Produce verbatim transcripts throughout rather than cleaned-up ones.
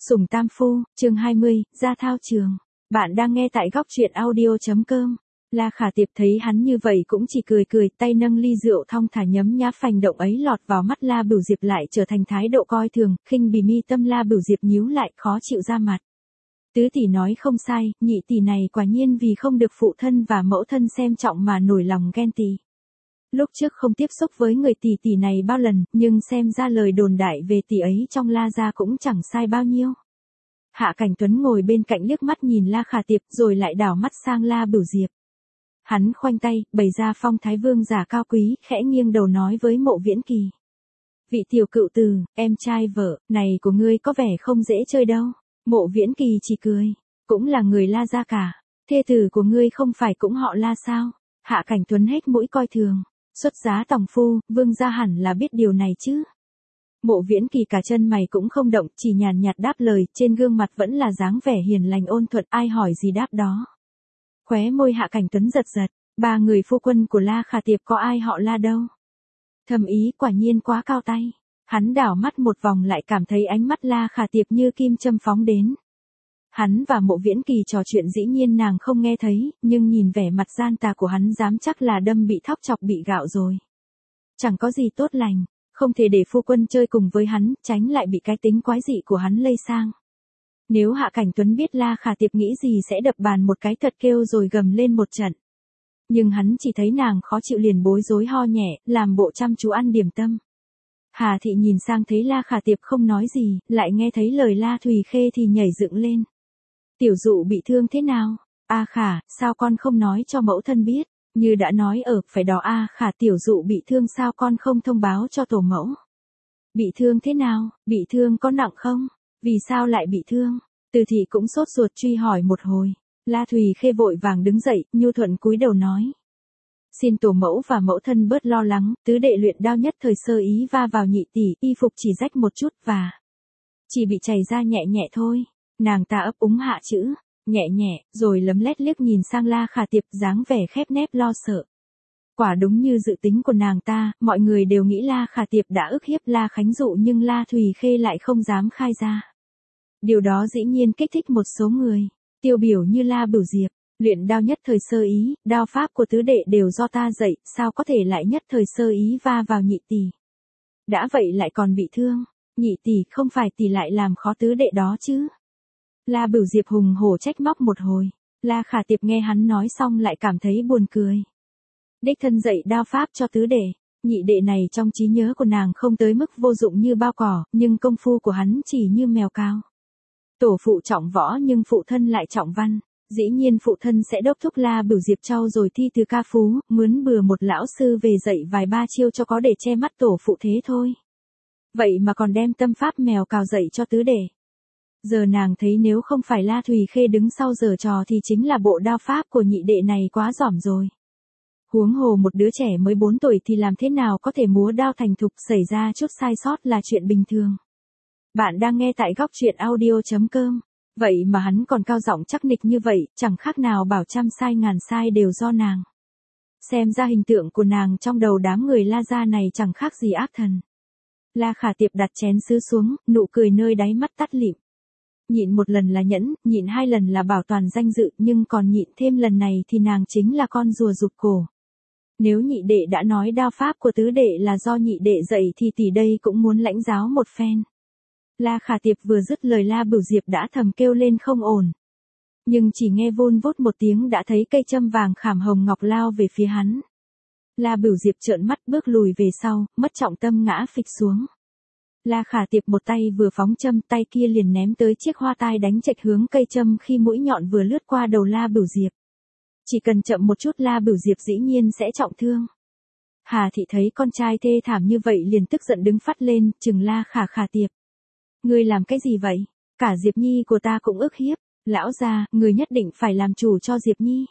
Sủng Tam Phu, chương hai mươi, ra thao trường. Bạn đang nghe tại góc truyện audio.com. La Khả Tiệp thấy hắn như vậy cũng chỉ cười cười, tay nâng ly rượu thong thả nhấm nháp, hành động ấy lọt vào mắt La Bửu Diệp lại trở thành thái độ coi thường, khinh bỉ mi tâm La Bửu Diệp nhíu lại, khó chịu ra mặt. Tứ tỷ nói không sai, nhị tỷ này quả nhiên vì không được phụ thân và mẫu thân xem trọng mà nổi lòng ghen tị. Lúc trước không tiếp xúc với người tỷ tỷ này bao lần, nhưng xem ra lời đồn đại về tỷ ấy trong La gia cũng chẳng sai bao nhiêu. Hạ Cảnh Tuấn ngồi bên cạnh liếc mắt nhìn La Khả Tiệp rồi lại đảo mắt sang La Bửu Diệp. Hắn khoanh tay, bày ra phong thái vương giả cao quý, khẽ nghiêng đầu nói với Mộ Viễn Kỳ. Vị tiểu cựu tử, em trai vợ, này của ngươi có vẻ không dễ chơi đâu. Mộ Viễn Kỳ chỉ cười, cũng là người La gia cả, thê tử của ngươi không phải cũng họ La sao? Hạ Cảnh Tuấn hết mũi coi thường. Xuất giá tòng phu, vương gia hẳn là biết điều này chứ. Mộ Viễn Kỳ cả chân mày cũng không động, chỉ nhàn nhạt đáp lời, trên gương mặt vẫn là dáng vẻ hiền lành ôn thuận, ai hỏi gì đáp đó. Khóe môi Hạ Cảnh Tuấn giật giật, ba người phu quân của La Khả Tiệp có ai họ La đâu. Thầm ý quả nhiên quá cao tay. Hắn đảo mắt một vòng lại cảm thấy ánh mắt La Khả Tiệp như kim châm phóng đến. Hắn và Mộ Viễn Kỳ trò chuyện dĩ nhiên nàng không nghe thấy, nhưng nhìn vẻ mặt gian tà của hắn dám chắc là đâm bị thóc chọc bị gạo rồi. Chẳng có gì tốt lành, không thể để phu quân chơi cùng với hắn, tránh lại bị cái tính quái dị của hắn lây sang. Nếu Hạ Cảnh Tuấn biết La Khả Tiệp nghĩ gì sẽ đập bàn một cái thật kêu rồi gầm lên một trận. Nhưng hắn chỉ thấy nàng khó chịu liền bối rối ho nhẹ, làm bộ chăm chú ăn điểm tâm. Hà Thị nhìn sang thấy La Khả Tiệp không nói gì, lại nghe thấy lời La Thùy Khê thì nhảy dựng lên. Tiểu Dụ bị thương thế nào? A Khả, sao con không nói cho mẫu thân biết? Như đã nói ở, phải đó A Khả, Tiểu Dụ bị thương sao con không thông báo cho tổ mẫu? Bị thương thế nào? Bị thương có nặng không? Vì sao lại bị thương? Từ Thị cũng sốt ruột truy hỏi một hồi. La Thùy Khê vội vàng đứng dậy, nhu thuận cúi đầu nói. Xin tổ mẫu và mẫu thân bớt lo lắng, tứ đệ luyện đao nhất thời sơ ý va vào nhị tỷ, y phục chỉ rách một chút và chỉ bị chảy ra nhẹ nhẹ thôi. Nàng ta ấp úng hạ chữ, nhẹ nhẹ, rồi lấm lét liếc nhìn sang La Khả Tiệp dáng vẻ khép nép lo sợ. Quả đúng như dự tính của nàng ta, mọi người đều nghĩ La Khả Tiệp đã ức hiếp La Khánh Dụ nhưng La Thùy Khê lại không dám khai ra. Điều đó dĩ nhiên kích thích một số người, tiêu biểu như La Bửu Diệp, luyện đao nhất thời sơ ý, đao pháp của tứ đệ đều do ta dạy, sao có thể lại nhất thời sơ ý va vào nhị tỷ. Đã vậy lại còn bị thương, nhị tỷ không phải tỷ lại làm khó tứ đệ đó chứ. La Bửu Diệp hùng hổ trách móc một hồi, La Khả Tiệp nghe hắn nói xong lại cảm thấy buồn cười. Đích thân dạy đao pháp cho tứ đệ, nhị đệ này trong trí nhớ của nàng không tới mức vô dụng như bao cỏ, nhưng công phu của hắn chỉ như mèo cao. Tổ phụ trọng võ nhưng phụ thân lại trọng văn, dĩ nhiên phụ thân sẽ đốc thúc La Bửu Diệp trau rồi thi từ ca phú, mướn bừa một lão sư về dạy vài ba chiêu cho có để che mắt tổ phụ thế thôi. Vậy mà còn đem tâm pháp mèo cào dạy cho tứ đệ. Giờ nàng thấy nếu không phải La Thùy Khê đứng sau giở trò thì chính là bộ đao pháp của nhị đệ này quá giỏm rồi. Huống hồ một đứa trẻ mới bốn tuổi thì làm thế nào có thể múa đao thành thục, xảy ra chút sai sót là chuyện bình thường. Bạn đang nghe tại góc truyện audio.com. Vậy mà hắn còn cao giọng chắc nịch như vậy, chẳng khác nào bảo trăm sai ngàn sai đều do nàng. Xem ra hình tượng của nàng trong đầu đám người La gia này chẳng khác gì ác thần. La Khả Tiệp đặt chén sứ xuống, nụ cười nơi đáy mắt tắt lịm. Nhịn một lần là nhẫn, nhịn hai lần là bảo toàn danh dự, nhưng còn nhịn thêm lần này thì nàng chính là con rùa rụt cổ. Nếu nhị đệ đã nói đao pháp của tứ đệ là do nhị đệ dạy thì tỷ đây cũng muốn lãnh giáo một phen. La Khả Tiệp vừa dứt lời La Bửu Diệp đã thầm kêu lên không ổn. Nhưng chỉ nghe vun vút một tiếng đã thấy cây châm vàng khảm hồng ngọc lao về phía hắn. La Bửu Diệp trợn mắt bước lùi về sau, mất trọng tâm ngã phịch xuống. La Khả Tiệp một tay vừa phóng châm, tay kia liền ném tới chiếc hoa tai đánh chệch hướng cây châm khi mũi nhọn vừa lướt qua đầu La Bửu Diệp. Chỉ cần chậm một chút La Bửu Diệp dĩ nhiên sẽ trọng thương. Hà Thị thấy con trai thê thảm như vậy liền tức giận đứng phắt lên, chừng La Khả Khả Tiệp. Ngươi làm cái gì vậy? Cả Diệp Nhi của ta cũng ức hiếp. Lão gia, người nhất định phải làm chủ cho Diệp Nhi.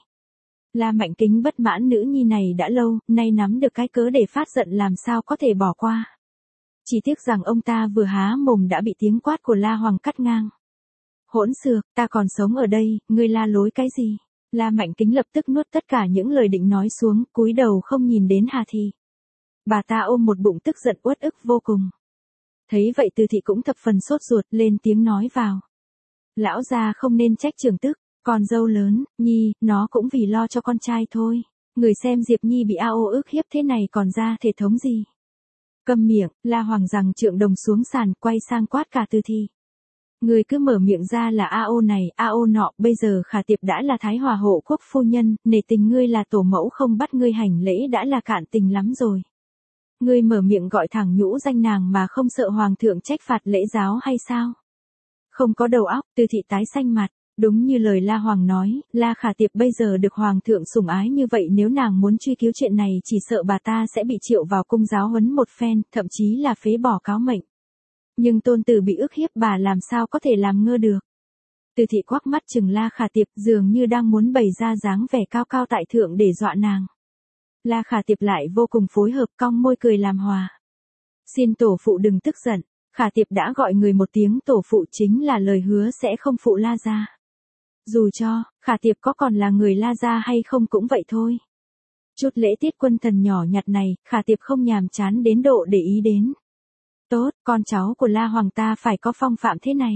La Mạnh Kính bất mãn nữ nhi này đã lâu, nay nắm được cái cớ để phát giận làm sao có thể bỏ qua. Chỉ tiếc rằng ông ta vừa há mồm đã bị tiếng quát của La Hoàng cắt ngang. Hỗn xược, ta còn sống ở đây, ngươi la lối cái gì? La Mạnh Kính lập tức nuốt tất cả những lời định nói xuống, cúi đầu không nhìn đến Hà Thị. Bà ta ôm một bụng tức giận uất ức vô cùng. Thấy vậy Từ thị cũng thập phần sốt ruột, lên tiếng nói vào. Lão gia không nên trách trưởng tức, con dâu lớn, Nhi, nó cũng vì lo cho con trai thôi. Người xem Diệp Nhi bị A O ức hiếp thế này còn ra thể thống gì. Câm miệng, La Hoàng rằng trượng đồng xuống sàn, quay sang quát cả Từ thị. Người cứ mở miệng ra là A O này, A O nọ, bây giờ Khả Tiệp đã là Thái Hòa hộ quốc phu nhân, nể tình ngươi là tổ mẫu không bắt ngươi hành lễ đã là cạn tình lắm rồi. Ngươi mở miệng gọi thẳng nhũ danh nàng mà không sợ hoàng thượng trách phạt lễ giáo hay sao? Không có đầu óc, Từ thị tái xanh mặt. Đúng như lời La Hoàng nói, La Khả Tiệp bây giờ được hoàng thượng sủng ái như vậy, nếu nàng muốn truy cứu chuyện này chỉ sợ bà ta sẽ bị triệu vào cung giáo huấn một phen, thậm chí là phế bỏ cáo mệnh. Nhưng tôn tử bị ức hiếp bà làm sao có thể làm ngơ được. Từ thị quắc mắt chừng La Khả Tiệp, dường như đang muốn bày ra dáng vẻ cao cao tại thượng để dọa nàng. La Khả Tiệp lại vô cùng phối hợp, cong môi cười làm hòa. Xin tổ phụ đừng tức giận, Khả Tiệp đã gọi người một tiếng tổ phụ chính là lời hứa sẽ không phụ La gia. Dù cho, Khả Tiệp có còn là người La gia hay không cũng vậy thôi. Chút lễ tiết quân thần nhỏ nhặt này, Khả Tiệp không nhàm chán đến độ để ý đến. Tốt, con cháu của La Hoàng ta phải có phong phạm thế này.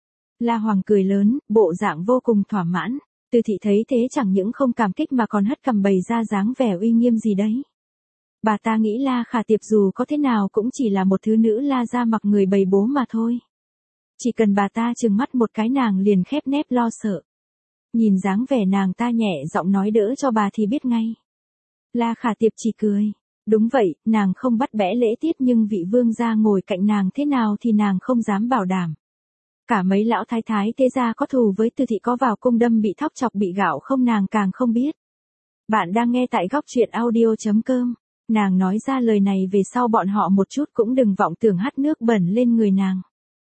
La Hoàng cười lớn, bộ dạng vô cùng thỏa mãn. Từ thị thấy thế chẳng những không cảm kích mà còn hất cằm bày ra dáng vẻ uy nghiêm gì đấy. Bà ta nghĩ La Khả Tiệp dù có thế nào cũng chỉ là một thứ nữ La gia mặc người bầy bố mà thôi. Chỉ cần bà ta trừng mắt một cái nàng liền khép nép lo sợ. Nhìn dáng vẻ nàng ta nhẹ giọng nói đỡ cho bà thì biết ngay. La Khả Tiệp chỉ cười. Đúng vậy, nàng không bắt bẽ lễ tiết nhưng vị vương gia ngồi cạnh nàng thế nào thì nàng không dám bảo đảm. Cả mấy lão thái thái thế gia có thù với Từ thị có vào cung đâm bị thóc chọc bị gạo không nàng càng không biết. Bạn đang nghe tại góc truyện audio chấm com. Nàng nói ra lời này về sau bọn họ một chút cũng đừng vọng tưởng hắt nước bẩn lên người nàng.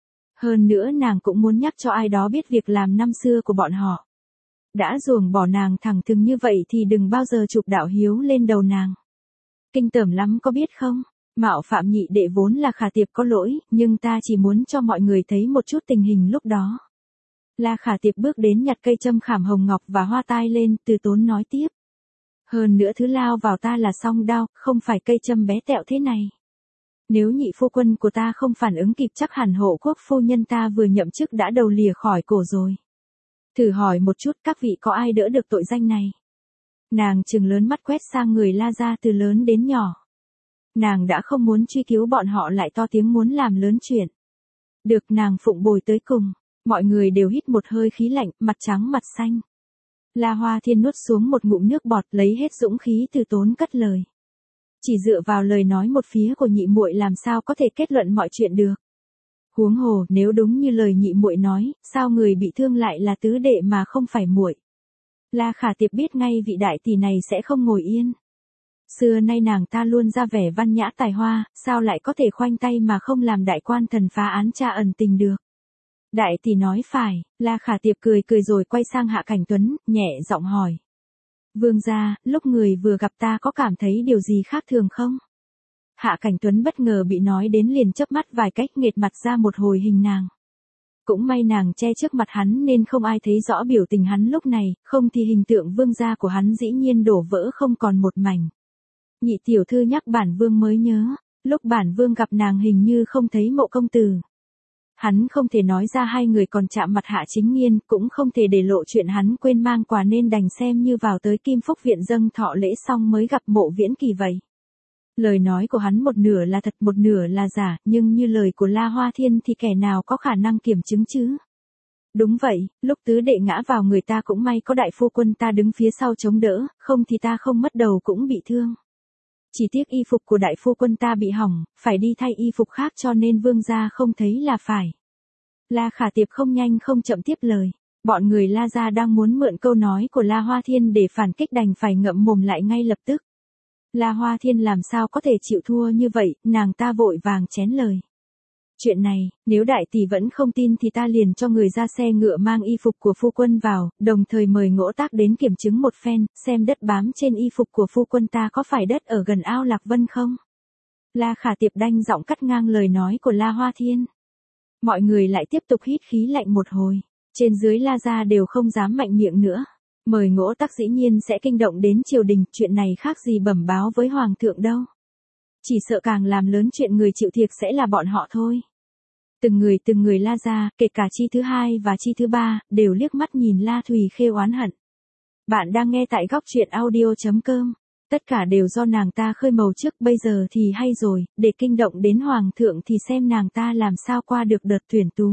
Hơn nữa nàng cũng muốn nhắc cho ai đó biết việc làm năm xưa của bọn họ. Đã ruồng bỏ nàng thẳng thừng như vậy thì đừng bao giờ chụp đạo hiếu lên đầu nàng. Kinh tởm lắm có biết không? Mạo phạm nhị đệ vốn là Khả Tiệp có lỗi, nhưng ta chỉ muốn cho mọi người thấy một chút tình hình lúc đó. La Khả Tiệp bước đến nhặt cây châm khảm hồng ngọc và hoa tai lên, từ tốn nói tiếp. Hơn nữa thứ lao vào ta là song đao, không phải cây châm bé tẹo thế này. Nếu nhị phu quân của ta không phản ứng kịp chắc hẳn hộ quốc phu nhân ta vừa nhậm chức đã đầu lìa khỏi cổ rồi. Thử hỏi một chút các vị có ai đỡ được tội danh này. Nàng trừng lớn mắt quét sang người La gia từ lớn đến nhỏ. Nàng đã không muốn truy cứu bọn họ lại to tiếng muốn làm lớn chuyện. Được nàng phụng bồi tới cùng, mọi người đều hít một hơi khí lạnh, mặt trắng mặt xanh. La Hoa Thiên nuốt xuống một ngụm nước bọt lấy hết dũng khí từ tốn cất lời. Chỉ dựa vào lời nói một phía của nhị muội làm sao có thể kết luận mọi chuyện được. Huống hồ nếu đúng như lời nhị muội nói, sao người bị thương lại là tứ đệ mà không phải muội. La Khả Tiệp biết ngay vị đại tỷ này sẽ không ngồi yên. Xưa nay nàng ta luôn ra vẻ văn nhã tài hoa, sao lại có thể khoanh tay mà không làm đại quan thần phá án tra ẩn tình được. Đại tỷ nói phải, La Khả Tiệp cười cười rồi quay sang Hạ Cảnh Tuấn, nhẹ giọng hỏi. Vương gia, lúc người vừa gặp ta có cảm thấy điều gì khác thường không? Hạ Cảnh Tuấn bất ngờ bị nói đến liền chớp mắt vài cách nghệt mặt ra một hồi hình nàng. Cũng may nàng che trước mặt hắn nên không ai thấy rõ biểu tình hắn lúc này, không thì hình tượng vương gia của hắn dĩ nhiên đổ vỡ không còn một mảnh. Nhị tiểu thư nhắc bản vương mới nhớ, lúc bản vương gặp nàng hình như không thấy Mộ công tử. Hắn không thể nói ra hai người còn chạm mặt Hạ Chính Nghiên, cũng không thể để lộ chuyện hắn quên mang quà nên đành xem như vào tới Kim Phúc viện dâng thọ lễ xong mới gặp Mộ Viễn Kỳ vậy. Lời nói của hắn một nửa là thật một nửa là giả, nhưng như lời của La Hoa Thiên thì kẻ nào có khả năng kiểm chứng chứ? Đúng vậy, lúc tứ đệ ngã vào người ta cũng may có đại phu quân ta đứng phía sau chống đỡ, không thì ta không mất đầu cũng bị thương. Chỉ tiếc y phục của đại phu quân ta bị hỏng, phải đi thay y phục khác cho nên vương gia không thấy là phải. La Khả Tiệp không nhanh không chậm tiếp lời. Bọn người La gia đang muốn mượn câu nói của La Hoa Thiên để phản kích đành phải ngậm mồm lại ngay lập tức. La Hoa Thiên làm sao có thể chịu thua như vậy, nàng ta vội vàng chén lời. Chuyện này, nếu đại tỷ vẫn không tin thì ta liền cho người ra xe ngựa mang y phục của phu quân vào, đồng thời mời Ngỗ Tác đến kiểm chứng một phen, xem đất bám trên y phục của phu quân ta có phải đất ở gần ao Lạc Vân không. La Khả Tiệp đanh giọng cắt ngang lời nói của La Hoa Thiên. Mọi người lại tiếp tục hít khí lạnh một hồi, trên dưới La gia đều không dám mạnh miệng nữa. Mời Ngỗ Tác dĩ nhiên sẽ kinh động đến triều đình, chuyện này khác gì bẩm báo với hoàng thượng đâu. Chỉ sợ càng làm lớn chuyện người chịu thiệt sẽ là bọn họ thôi. Từng người từng người la ra, kể cả chi thứ hai và chi thứ ba, đều liếc mắt nhìn La Thùy Khê oán hận. Bạn đang nghe tại góc truyện audio.com. Tất cả đều do nàng ta khơi màu trước, bây giờ thì hay rồi, để kinh động đến hoàng thượng thì xem nàng ta làm sao qua được đợt tuyển tú.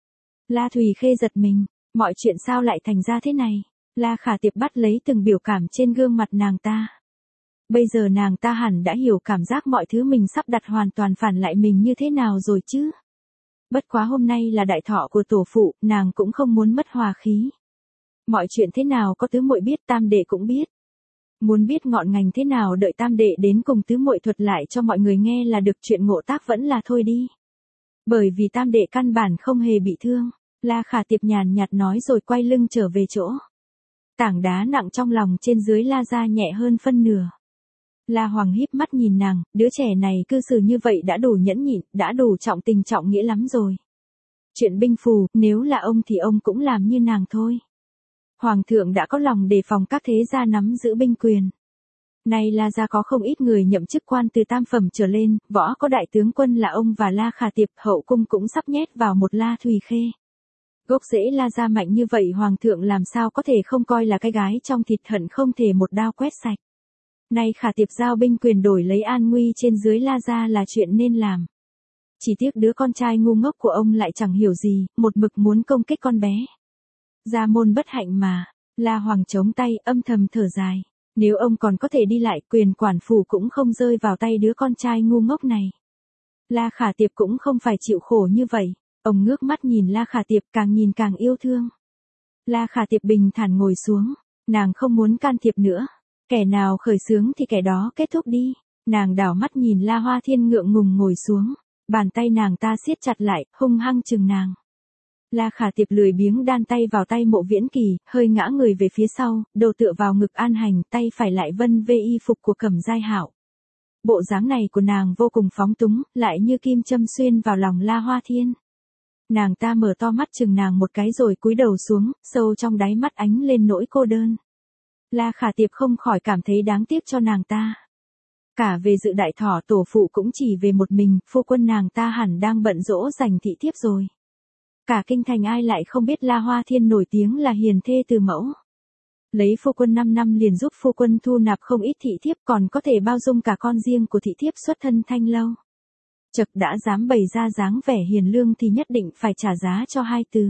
La Thùy Khê giật mình, mọi chuyện sao lại thành ra thế này? La Khả Tiệp bắt lấy từng biểu cảm trên gương mặt nàng ta. Bây giờ nàng ta hẳn đã hiểu cảm giác mọi thứ mình sắp đặt hoàn toàn phản lại mình như thế nào rồi chứ. Bất quá hôm nay là đại thọ của tổ phụ, nàng cũng không muốn mất hòa khí. Mọi chuyện thế nào có tứ muội biết, tam đệ cũng biết. Muốn biết ngọn ngành thế nào đợi tam đệ đến cùng tứ muội thuật lại cho mọi người nghe là được, chuyện ngộ tác vẫn là thôi đi. Bởi vì tam đệ căn bản không hề bị thương, La Khả Tiệp nhàn nhạt nói rồi quay lưng trở về chỗ. Tảng đá nặng trong lòng trên dưới La ra nhẹ hơn phân nửa. La Hoàng híp mắt nhìn nàng, đứa trẻ này cư xử như vậy đã đủ nhẫn nhịn, đã đủ trọng tình trọng nghĩa lắm rồi. Chuyện binh phù, nếu là ông thì ông cũng làm như nàng thôi. Hoàng thượng đã có lòng đề phòng các thế gia nắm giữ binh quyền. Nay La gia có không ít người nhậm chức quan từ tam phẩm trở lên, võ có đại tướng quân là ông và La Khả Tiệp, hậu cung cũng sắp nhét vào một La Thùy Khê. Gốc rễ La gia mạnh như vậy, hoàng thượng làm sao có thể không coi là cái gái trong thịt, hận không thể một đao quét sạch. Nay Khả Tiệp giao binh quyền đổi lấy an nguy trên dưới La gia là chuyện nên làm. Chỉ tiếc đứa con trai ngu ngốc của ông lại chẳng hiểu gì, một mực muốn công kích con bé. Gia môn bất hạnh mà. La Hoàng chống tay âm thầm thở dài. Nếu ông còn có thể đi lại, quyền quản phủ cũng không rơi vào tay đứa con trai ngu ngốc này. La Khả Tiệp cũng không phải chịu khổ như vậy. Ông ngước mắt nhìn La Khả Tiệp, càng nhìn càng yêu thương. La Khả Tiệp bình thản ngồi xuống. Nàng không muốn can thiệp nữa. Kẻ nào khởi xướng thì kẻ đó kết thúc đi. Nàng đảo mắt nhìn La Hoa Thiên ngượng ngùng ngồi xuống. Bàn tay nàng ta siết chặt lại, hung hăng chừng nàng. La Khả Tiệp lười biếng đan tay vào tay Mộ Viễn Kỳ, hơi ngã người về phía sau, đầu tựa vào ngực An Hành, tay phải lại vân vê y phục của Cẩm Giai Hạo. Bộ dáng này của nàng vô cùng phóng túng, lại như kim châm xuyên vào lòng La Hoa Thiên. Nàng ta mở to mắt chừng nàng một cái rồi cúi đầu xuống, sâu trong đáy mắt ánh lên nỗi cô đơn. La Khả Tiệp không khỏi cảm thấy đáng tiếc cho nàng ta. Cả về dự đại thọ tổ phụ cũng chỉ về một mình, phu quân nàng ta hẳn đang bận rỗ dành thị thiếp rồi. Cả kinh thành ai lại không biết La Hoa Thiên nổi tiếng là hiền thê từ mẫu. Lấy phu quân năm năm liền giúp phu quân thu nạp không ít thị thiếp, còn có thể bao dung cả con riêng của thị thiếp xuất thân Thanh Lâu. Chật đã dám bày ra dáng vẻ hiền lương thì nhất định phải trả giá cho hai từ.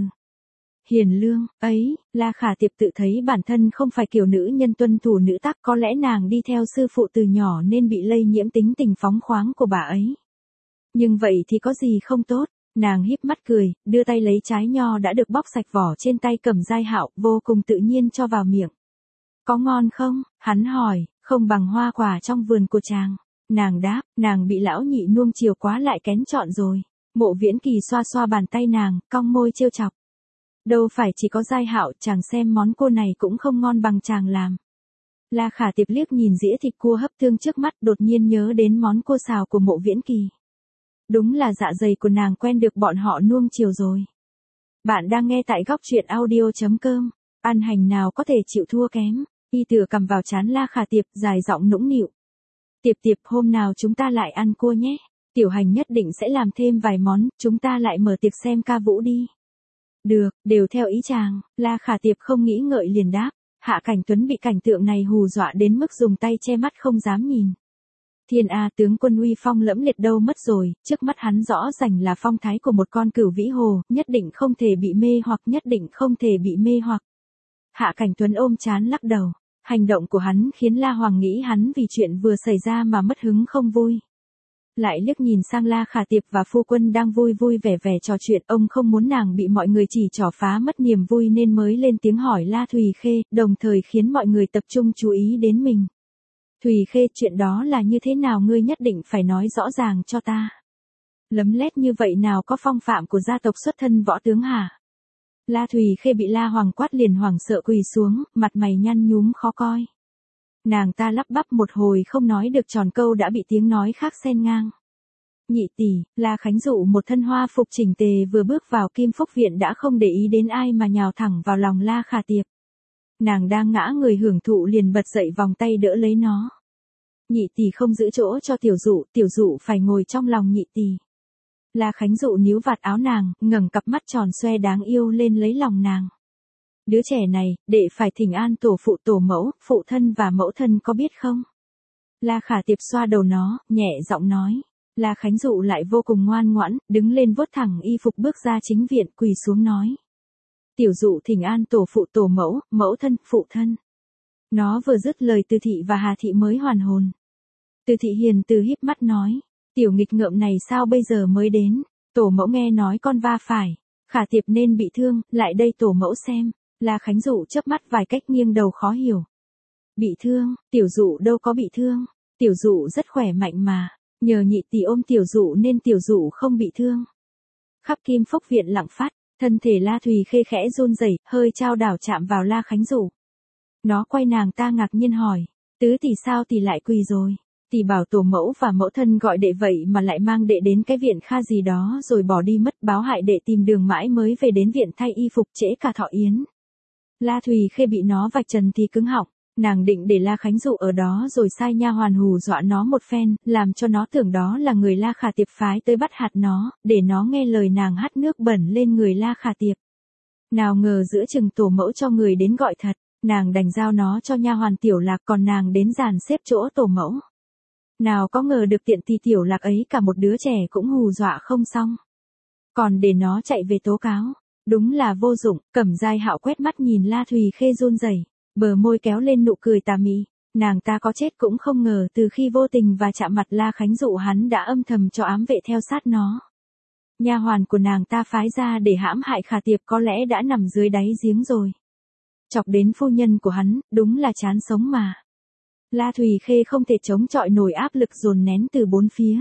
Hiền lương, ấy, La Khả Tiệp tự thấy bản thân không phải kiểu nữ nhân tuân thủ nữ tắc, có lẽ nàng đi theo sư phụ từ nhỏ nên bị lây nhiễm tính tình phóng khoáng của bà ấy. Nhưng vậy thì có gì không tốt, nàng híp mắt cười, đưa tay lấy trái nho đã được bóc sạch vỏ trên tay Cẩm Giai Hạo, vô cùng tự nhiên cho vào miệng. Có ngon không? Hắn hỏi, không bằng hoa quả trong vườn của chàng. Nàng đáp, nàng bị lão nhị nuông chiều quá lại kén chọn rồi. Mộ Viễn Kỳ xoa xoa bàn tay nàng, cong môi trêu chọc. Đâu phải chỉ có Giai Hạo, chàng xem món cô này cũng không ngon bằng chàng làm. La Khả Tiệp liếc nhìn dĩa thịt cua hấp tương trước mắt, đột nhiên nhớ đến món cua xào của Mộ Viễn Kỳ. Đúng là dạ dày của nàng quen được bọn họ nuông chiều rồi. Bạn đang nghe tại góc truyện audio.com. An Hành nào có thể chịu thua kém. Y tựa cầm vào trán La Khả Tiệp, dài giọng nũng nịu. Tiệp Tiệp, hôm nào chúng ta lại ăn cua nhé. Tiểu Hành nhất định sẽ làm thêm vài món, chúng ta lại mở tiệc xem ca vũ đi. Được, đều theo ý chàng. La Khả Tiệp không nghĩ ngợi liền đáp. Hạ Cảnh Tuấn bị cảnh tượng này hù dọa đến mức dùng tay che mắt không dám nhìn. Thiên A, tướng quân uy phong lẫm liệt đâu mất rồi, trước mắt hắn rõ ràng là phong thái của một con cửu vĩ hồ, nhất định không thể bị mê hoặc, nhất định không thể bị mê hoặc. Hạ Cảnh Tuấn ôm chán lắc đầu, hành động của hắn khiến La Hoàng nghĩ hắn vì chuyện vừa xảy ra mà mất hứng không vui. Lại liếc nhìn sang La Khả Tiệp và phu quân đang vui vui vẻ vẻ trò chuyện, ông không muốn nàng bị mọi người chỉ trỏ phá mất niềm vui nên mới lên tiếng hỏi La Thùy Khê, đồng thời khiến mọi người tập trung chú ý đến mình. Thùy Khê, chuyện đó là như thế nào, ngươi nhất định phải nói rõ ràng cho ta. Lấm lét như vậy nào có phong phạm của gia tộc xuất thân võ tướng hả? La Thùy Khê bị La Hoàng quát liền hoảng sợ quỳ xuống, mặt mày nhăn nhúm khó coi. Nàng ta lắp bắp một hồi không nói được tròn câu đã bị tiếng nói khác xen ngang. Nhị tỷ, La Khánh Dụ một thân hoa phục chỉnh tề vừa bước vào Kim Phúc Viện đã không để ý đến ai mà nhào thẳng vào lòng La Khả Tiệp. Nàng đang ngã người hưởng thụ liền bật dậy vòng tay đỡ lấy nó. Nhị tỷ không giữ chỗ cho tiểu dụ, tiểu dụ phải ngồi trong lòng nhị tỷ. La Khánh Dụ níu vạt áo nàng, ngẩng cặp mắt tròn xoe đáng yêu lên lấy lòng nàng. Đứa trẻ này, đệ phải thỉnh an tổ phụ tổ mẫu, phụ thân và mẫu thân có biết không? La Khả Tiệp xoa đầu nó, nhẹ giọng nói. La Khánh Dụ lại vô cùng ngoan ngoãn, đứng lên vuốt thẳng y phục bước ra chính viện, quỳ xuống nói. Tiểu Dụ thỉnh an tổ phụ tổ mẫu, mẫu thân, phụ thân. Nó vừa dứt lời Từ Thị và Hà Thị mới hoàn hồn. Từ Thị hiền từ híp mắt nói. Tiểu nghịch ngợm này sao bây giờ mới đến? Tổ mẫu nghe nói con va phải. Khả Tiệp nên bị thương, lại đây tổ mẫu xem. La Khánh Dụ chớp mắt vài cách nghiêng đầu khó hiểu. Bị thương, Tiểu Dụ đâu có bị thương. Tiểu Dụ rất khỏe mạnh mà. Nhờ nhị tỷ ôm Tiểu Dụ nên Tiểu Dụ không bị thương. Khắp Kim Phúc viện lặng phát, thân thể La Thùy Khê khẽ run rẩy, hơi trao đảo chạm vào La Khánh Dụ. Nó quay nàng ta ngạc nhiên hỏi, tứ tỷ sao tỷ lại quỳ rồi? Tỷ bảo tổ mẫu và mẫu thân gọi đệ vậy mà lại mang đệ đến cái viện kha gì đó rồi bỏ đi mất, báo hại đệ tìm đường mãi mới về đến viện thay y phục trễ cả thọ yến. La Thùy Khê bị nó vạch trần thì cứng họng, nàng định để La Khánh Dụ ở đó rồi sai nha hoàn hù dọa nó một phen, làm cho nó tưởng đó là người La Khả Tiệp phái tới bắt hạt nó, để nó nghe lời nàng hắt nước bẩn lên người La Khả Tiệp. Nào ngờ giữa chừng tổ mẫu cho người đến gọi thật, nàng đành giao nó cho nha hoàn Tiểu Lạc, còn nàng đến dàn xếp chỗ tổ mẫu. Nào có ngờ được tiện thì Tiểu Lạc ấy cả một đứa trẻ cũng hù dọa không xong. Còn để nó chạy về tố cáo, đúng là vô dụng. Cẩm Giai Hạo quét mắt nhìn La Thùy Khê run rẩy, bờ môi kéo lên nụ cười tà mị. Nàng ta có chết cũng không ngờ từ khi vô tình và chạm mặt La Khánh Dụ hắn đã âm thầm cho ám vệ theo sát nó. Nha hoàn của nàng ta phái ra để hãm hại Khả Tiệp có lẽ đã nằm dưới đáy giếng rồi. Chọc đến phu nhân của hắn, đúng là chán sống mà. La Thùy Khê không thể chống chọi nổi áp lực dồn nén từ bốn phía.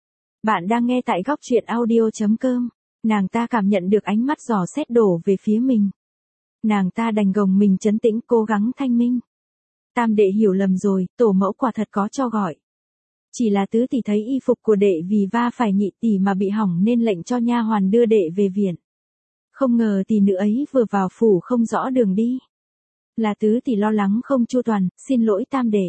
Bạn đang nghe tại góc truyện audio chấm com. Nàng ta cảm nhận được ánh mắt dò xét đổ về phía mình. Nàng ta đành gồng mình trấn tĩnh cố gắng thanh minh. Tam đệ hiểu lầm rồi, tổ mẫu quả thật có cho gọi. Chỉ là tứ tỷ thấy y phục của đệ vì va phải nhị tỷ mà bị hỏng nên lệnh cho nha hoàn đưa đệ về viện. Không ngờ tỷ nữ ấy vừa vào phủ không rõ đường đi. Là tứ tỷ lo lắng không chu toàn, xin lỗi tam đệ.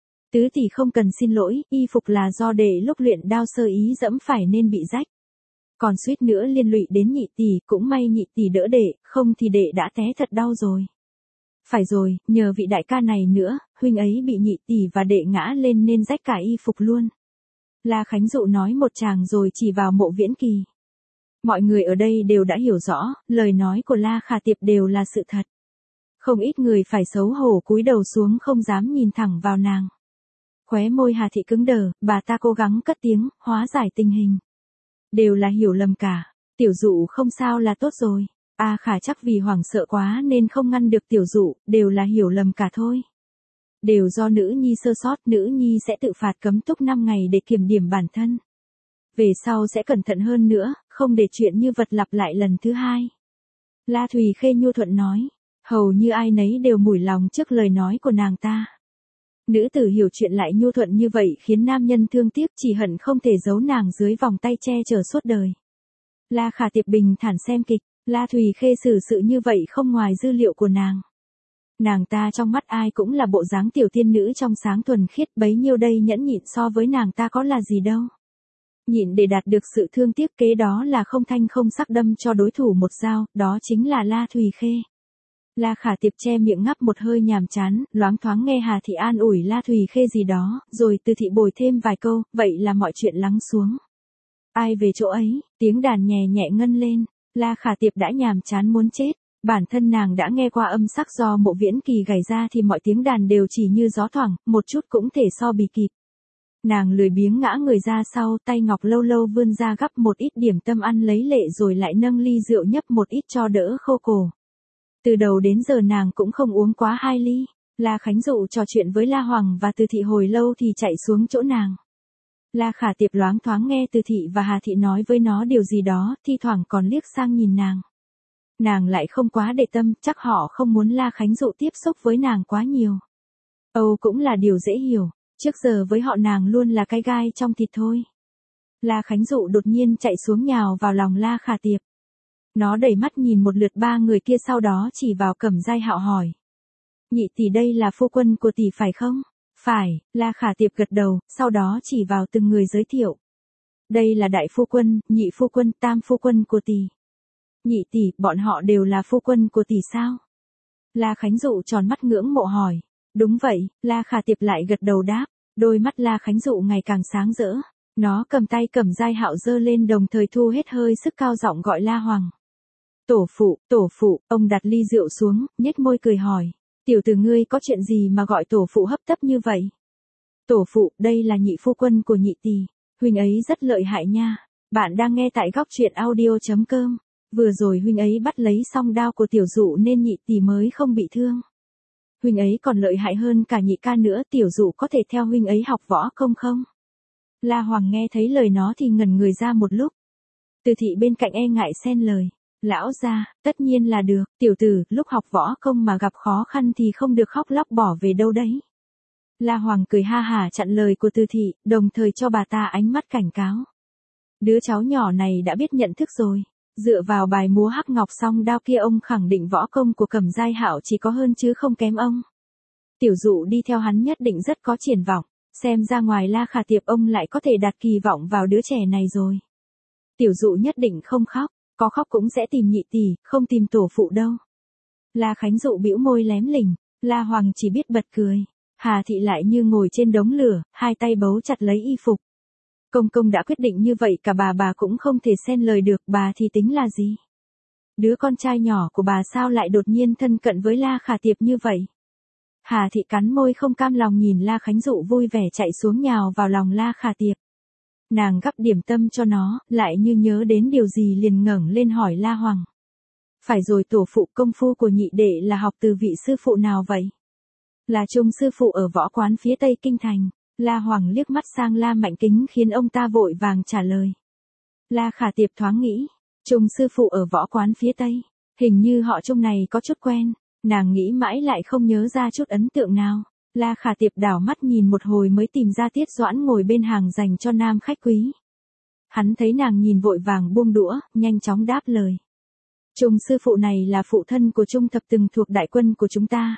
Tứ tỷ không cần xin lỗi, y phục là do đệ lúc luyện đao sơ ý dẫm phải nên bị rách. Còn suýt nữa liên lụy đến nhị tỷ, cũng may nhị tỷ đỡ đệ, không thì đệ đã té thật đau rồi. Phải rồi, nhờ vị đại ca này nữa, huynh ấy bị nhị tỷ và đệ ngã lên nên rách cả y phục luôn. La Khánh Dụ nói một tràng rồi chỉ vào Mộ Viễn Kỳ. Mọi người ở đây đều đã hiểu rõ, lời nói của La Khả Tiệp đều là sự thật. Không ít người phải xấu hổ cúi đầu xuống không dám nhìn thẳng vào nàng. Khóe môi Hà Thị cứng đờ, bà ta cố gắng cất tiếng, hóa giải tình hình. Đều là hiểu lầm cả, Tiểu Dụ không sao là tốt rồi. A Khả chắc vì hoảng sợ quá nên không ngăn được Tiểu Dụ, đều là hiểu lầm cả thôi. Đều do nữ nhi sơ sót, nữ nhi sẽ tự phạt cấm túc năm ngày để kiểm điểm bản thân. Về sau sẽ cẩn thận hơn nữa, không để chuyện như vật lặp lại lần thứ hai. La Thùy Khê nhu thuận nói, hầu như ai nấy đều mủi lòng trước lời nói của nàng ta. Nữ tử hiểu chuyện lại nhu thuận như vậy khiến nam nhân thương tiếc, chỉ hận không thể giấu nàng dưới vòng tay che chở suốt đời. La Khả Tiệp bình thản xem kịch, La Thùy Khê xử sự như vậy không ngoài dư liệu của nàng. Nàng ta trong mắt ai cũng là bộ dáng tiểu tiên nữ trong sáng thuần khiết, bấy nhiêu đây nhẫn nhịn so với nàng ta có là gì đâu. Nhịn để đạt được sự thương tiếc, kế đó là không thanh không sắc đâm cho đối thủ một dao, đó chính là La Thùy Khê. La Khả Tiệp che miệng ngắp một hơi nhàm chán, loáng thoáng nghe Hà Thị an ủi La Thùy Khê gì đó, rồi Từ Thị bồi thêm vài câu, vậy là mọi chuyện lắng xuống. Ai về chỗ ấy, tiếng đàn nhẹ nhẹ ngân lên, La Khả Tiệp đã nhàm chán muốn chết, bản thân nàng đã nghe qua âm sắc do Mộ Viễn Kỳ gảy ra thì mọi tiếng đàn đều chỉ như gió thoảng, một chút cũng thể so bì kịp. Nàng lười biếng ngã người ra sau, tay ngọc lâu lâu vươn ra gắp một ít điểm tâm ăn lấy lệ rồi lại nâng ly rượu nhấp một ít cho đỡ khô cổ. Từ đầu đến giờ nàng cũng không uống quá hai ly. La Khánh Dụ trò chuyện với La Hoàng và Từ Thị hồi lâu thì chạy xuống chỗ nàng. La Khả Tiệp loáng thoáng nghe Từ Thị và Hà Thị nói với nó điều gì đó, thi thoảng còn liếc sang nhìn nàng. Nàng lại không quá để tâm, chắc họ không muốn La Khánh Dụ tiếp xúc với nàng quá nhiều. Âu cũng là điều dễ hiểu, trước giờ với họ nàng luôn là cái gai trong thịt thôi. La Khánh Dụ đột nhiên chạy xuống nhào vào lòng La Khả Tiệp. Nó đẩy mắt nhìn một lượt ba người kia sau đó chỉ vào Cẩm Giai Hạo hỏi. Nhị tỷ đây là phu quân của tỷ phải không? Phải, La Khả Tiệp gật đầu, sau đó chỉ vào từng người giới thiệu. Đây là đại phu quân, nhị phu quân, tam phu quân của tỷ. Nhị tỷ, bọn họ đều là phu quân của tỷ sao? La Khánh Dụ tròn mắt ngưỡng mộ hỏi. Đúng vậy, La Khả Tiệp lại gật đầu đáp. Đôi mắt La Khánh Dụ ngày càng sáng rỡ. Nó cầm tay cầm Giai Hạo giơ lên đồng thời thu hết hơi sức cao giọng gọi La Hoàng. Tổ phụ, tổ phụ, ông đặt ly rượu xuống, nhếch môi cười hỏi. Tiểu tử ngươi có chuyện gì mà gọi tổ phụ hấp tấp như vậy? Tổ phụ, đây là nhị phu quân của nhị tỷ. Huynh ấy rất lợi hại nha. Bạn đang nghe tại góc truyện audio.com. Vừa rồi huynh ấy bắt lấy song đao của tiểu dụ nên nhị tỷ mới không bị thương. Huynh ấy còn lợi hại hơn cả nhị ca nữa, tiểu dụ có thể theo huynh ấy học võ công không? La Hoàng nghe thấy lời nó thì ngẩn người ra một lúc. Từ thị bên cạnh e ngại xen lời. Lão gia, tất nhiên là được, tiểu tử, lúc học võ công mà gặp khó khăn thì không được khóc lóc bỏ về đâu đấy. La Hoàng cười ha hả chặn lời của Từ thị, đồng thời cho bà ta ánh mắt cảnh cáo. Đứa cháu nhỏ này đã biết nhận thức rồi. Dựa vào bài múa hắc ngọc song đao kia ông khẳng định võ công của Cẩm Giai Hạo chỉ có hơn chứ không kém ông. Tiểu dụ đi theo hắn nhất định rất có triển vọng, xem ra ngoài La Khả Tiệp ông lại có thể đặt kỳ vọng vào đứa trẻ này rồi. Tiểu dụ nhất định không khóc, có khóc cũng sẽ tìm nhị tỷ, không tìm tổ phụ đâu. La Khánh Dụ bĩu môi lém lỉnh, La Hoàng chỉ biết bật cười. Hà thị lại như ngồi trên đống lửa, hai tay bấu chặt lấy y phục. Công công đã quyết định như vậy cả bà bà cũng không thể xen lời được, bà thì tính là gì? Đứa con trai nhỏ của bà sao lại đột nhiên thân cận với La Khả Tiệp như vậy? Hà thị cắn môi không cam lòng nhìn La Khánh Dụ vui vẻ chạy xuống nhào vào lòng La Khả Tiệp. Nàng gắp điểm tâm cho nó, lại như nhớ đến điều gì liền ngẩng lên hỏi La Hoàng. Phải rồi tổ phụ, công phu của nhị đệ là học từ vị sư phụ nào vậy? Là Trung sư phụ ở võ quán phía tây kinh thành. La Hoàng liếc mắt sang La Mạnh Kính khiến ông ta vội vàng trả lời. La Khả Tiệp thoáng nghĩ, Trung sư phụ ở võ quán phía tây, hình như họ Trung này có chút quen, nàng nghĩ mãi lại không nhớ ra chút ấn tượng nào. La Khả Tiệp đảo mắt nhìn một hồi mới tìm ra Tiết Doãn ngồi bên hàng dành cho nam khách quý. Hắn thấy nàng nhìn vội vàng buông đũa, nhanh chóng đáp lời. Trung sư phụ này là phụ thân của Trung Thập từng thuộc đại quân của chúng ta.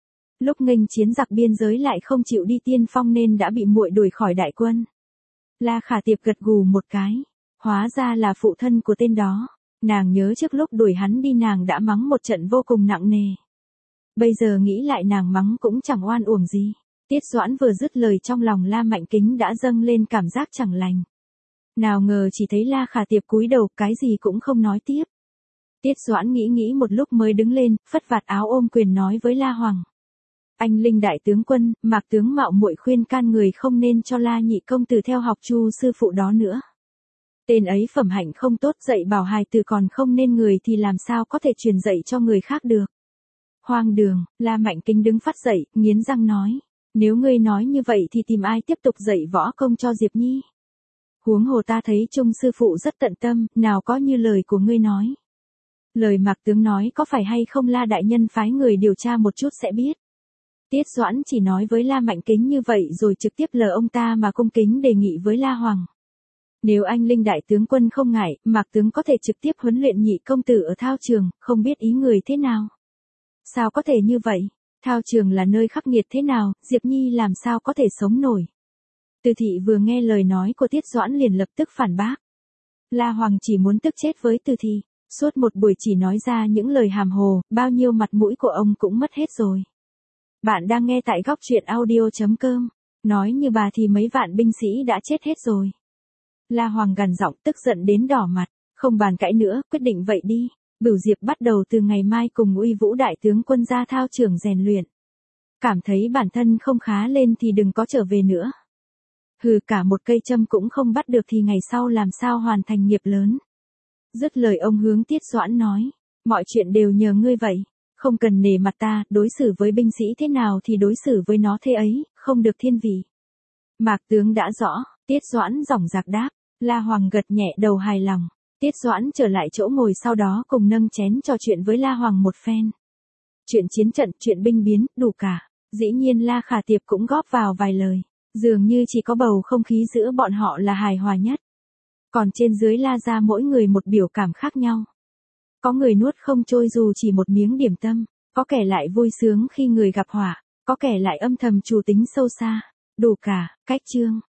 Lúc nghênh chiến giặc biên giới lại không chịu đi tiên phong nên đã bị muội đuổi khỏi đại quân. La Khả Tiệp gật gù một cái. Hóa ra là phụ thân của tên đó. Nàng nhớ trước lúc đuổi hắn đi nàng đã mắng một trận vô cùng nặng nề. Bây giờ nghĩ lại nàng mắng cũng chẳng oan uổng gì. Tiết Doãn vừa dứt lời trong lòng La Mạnh Kính đã dâng lên cảm giác chẳng lành. Nào ngờ chỉ thấy La Khả Tiệp cúi đầu cái gì cũng không nói tiếp. Tiết Doãn nghĩ nghĩ một lúc mới đứng lên, phất vạt áo ôm quyền nói với La Hoàng. Anh linh đại tướng quân, Mạc tướng mạo muội khuyên can người không nên cho La nhị công tử theo học Chu sư phụ đó nữa. Tên ấy phẩm hạnh không tốt, dạy bảo hài tử còn không nên người thì làm sao có thể truyền dạy cho người khác được. Hoang đường, La Mạnh Kính đứng phát dậy, nghiến răng nói. Nếu ngươi nói như vậy thì tìm ai tiếp tục dạy võ công cho Diệp Nhi. Huống hồ ta thấy Trung sư phụ rất tận tâm, nào có như lời của ngươi nói. Lời Mạc tướng nói có phải hay không La đại nhân phái người điều tra một chút sẽ biết. Tiết Doãn chỉ nói với La Mạnh Kính như vậy rồi trực tiếp lờ ông ta mà cung kính đề nghị với La Hoàng. Nếu anh linh đại tướng quân không ngại, Mạc tướng có thể trực tiếp huấn luyện nhị công tử ở thao trường, không biết ý người thế nào. Sao có thể như vậy? Thao trường là nơi khắc nghiệt thế nào, Diệp Nhi làm sao có thể sống nổi? Từ thị vừa nghe lời nói của Tiết Doãn liền lập tức phản bác. La Hoàng chỉ muốn tức chết với Từ thị, suốt một buổi chỉ nói ra những lời hàm hồ, bao nhiêu mặt mũi của ông cũng mất hết rồi. Bạn đang nghe tại góc truyện audio.com, nói như bà thì mấy vạn binh sĩ đã chết hết rồi. La Hoàng gằn giọng tức giận đến đỏ mặt, không bàn cãi nữa, quyết định vậy đi. Bửu Diệp bắt đầu từ ngày mai cùng Uy Vũ đại tướng quân ra thao trường rèn luyện. Cảm thấy bản thân không khá lên thì đừng có trở về nữa. Hừ, cả một cây châm cũng không bắt được thì ngày sau làm sao hoàn thành nghiệp lớn. Dứt lời ông hướng Tiết Doãn nói, mọi chuyện đều nhờ ngươi vậy, không cần nể mặt ta, đối xử với binh sĩ thế nào thì đối xử với nó thế ấy, không được thiên vị. Mạc tướng đã rõ, Tiết Doãn dõng dạc đáp, La Hoàng gật nhẹ đầu hài lòng. Tiết Doãn trở lại chỗ ngồi sau đó cùng nâng chén trò chuyện với La Hoàng một phen. Chuyện chiến trận, chuyện binh biến, đủ cả. Dĩ nhiên La Khả Tiệp cũng góp vào vài lời. Dường như chỉ có bầu không khí giữa bọn họ là hài hòa nhất. Còn trên dưới La ra mỗi người một biểu cảm khác nhau. Có người nuốt không trôi dù chỉ một miếng điểm tâm. Có kẻ lại vui sướng khi người gặp họa. Có kẻ lại âm thầm trù tính sâu xa. Đủ cả, cách chương.